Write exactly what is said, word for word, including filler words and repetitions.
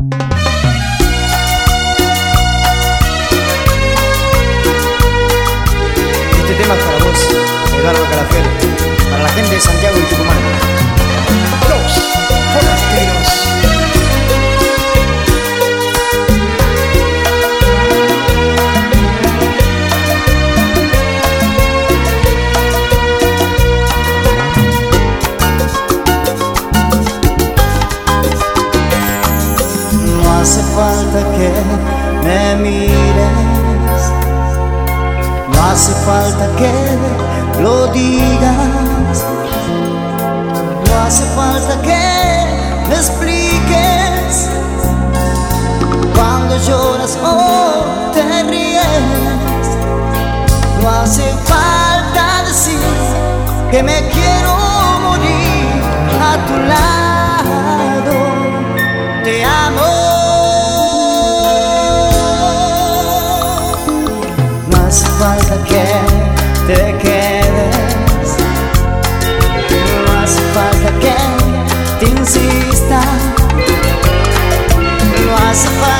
Este tema es para vos, Eduardo Calafel, para la gente de Santiago y Tucumán. Los forasteros. No hace falta que me mires, no hace falta que lo digas, no hace falta que me expliques cuando lloras o te ríes. No hace falta decir que me quiero morir a tu lado. Te amo. No hace falta que te quedes, no hace falta que te insista, no hace falta